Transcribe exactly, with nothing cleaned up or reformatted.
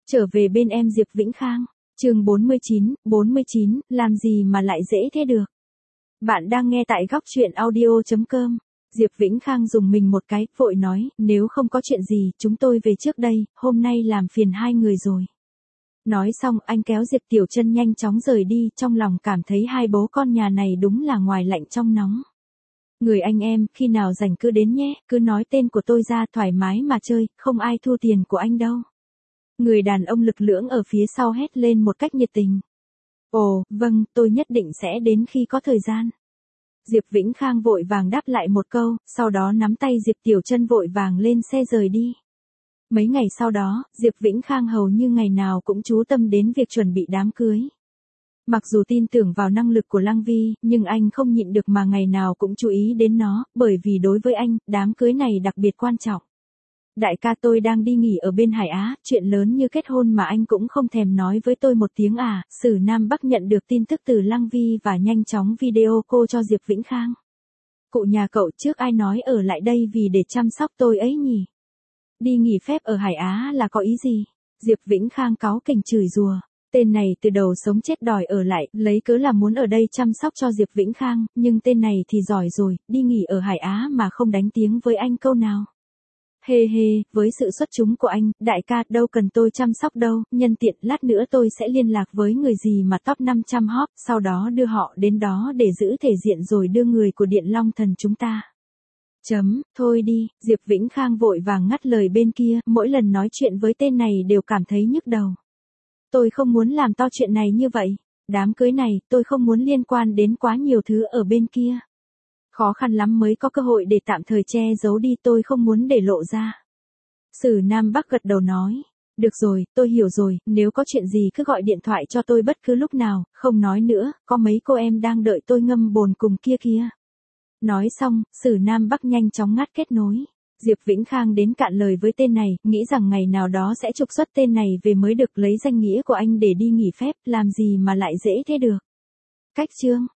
Trở về bên em Diệp Vĩnh Khang, chương bốn mươi chín, bốn mươi chín, làm gì mà lại dễ thế được. Bạn đang nghe tại góc truyện audio chấm com. Diệp Vĩnh Khang dùng mình một cái, vội nói, nếu không có chuyện gì, chúng tôi về trước đây, hôm nay làm phiền hai người rồi. Nói xong, anh kéo Diệp Tiểu Trân nhanh chóng rời đi, trong lòng cảm thấy hai bố con nhà này đúng là ngoài lạnh trong nóng. Người anh em, khi nào rảnh cứ đến nhé, cứ nói tên của tôi ra thoải mái mà chơi, không ai thu tiền của anh đâu. Người đàn ông lực lưỡng ở phía sau hét lên một cách nhiệt tình. Ồ, vâng, tôi nhất định sẽ đến khi có thời gian. Diệp Vĩnh Khang vội vàng đáp lại một câu, sau đó nắm tay Diệp Tiểu Trân vội vàng lên xe rời đi. Mấy ngày sau đó, Diệp Vĩnh Khang hầu như ngày nào cũng chú tâm đến việc chuẩn bị đám cưới. Mặc dù tin tưởng vào năng lực của Lăng Vi, nhưng anh không nhịn được mà ngày nào cũng chú ý đến nó, bởi vì đối với anh, đám cưới này đặc biệt quan trọng. Đại ca, tôi đang đi nghỉ ở bên Hải Á, chuyện lớn như kết hôn mà anh cũng không thèm nói với tôi một tiếng à. Sử Nam Bắc nhận được tin tức từ Lăng Vi và nhanh chóng video call cho Diệp Vĩnh Khang. Cụ nhà cậu trước ai nói ở lại đây vì để chăm sóc tôi ấy nhỉ? Đi nghỉ phép ở Hải Á là có ý gì? Diệp Vĩnh Khang cáu kỉnh chửi rủa. Tên này từ đầu sống chết đòi ở lại, lấy cớ là muốn ở đây chăm sóc cho Diệp Vĩnh Khang, nhưng tên này thì giỏi rồi, đi nghỉ ở Hải Á mà không đánh tiếng với anh câu nào. Hê hê, với sự xuất chúng của anh, đại ca, đâu cần tôi chăm sóc đâu, nhân tiện lát nữa tôi sẽ liên lạc với người gì mà top năm trăm hot, sau đó đưa họ đến đó để giữ thể diện rồi đưa người của Điện Long Thần chúng ta. Chấm, thôi đi, Diệp Vĩnh Khang vội vàng ngắt lời bên kia, mỗi lần nói chuyện với tên này đều cảm thấy nhức đầu. Tôi không muốn làm to chuyện này như vậy, đám cưới này, tôi không muốn liên quan đến quá nhiều thứ ở bên kia. Khó khăn lắm mới có cơ hội để tạm thời che giấu đi, tôi không muốn để lộ ra. Sử Nam Bắc gật đầu nói, được rồi, tôi hiểu rồi, nếu có chuyện gì cứ gọi điện thoại cho tôi bất cứ lúc nào, không nói nữa, có mấy cô em đang đợi tôi ngâm bồn cùng kia kia. Nói xong, Sử Nam Bắc nhanh chóng ngắt kết nối. Diệp Vĩnh Khang đến cạn lời với tên này, nghĩ rằng ngày nào đó sẽ trục xuất tên này về mới được lấy danh nghĩa của anh để đi nghỉ phép, làm gì mà lại dễ thế được. Cách chương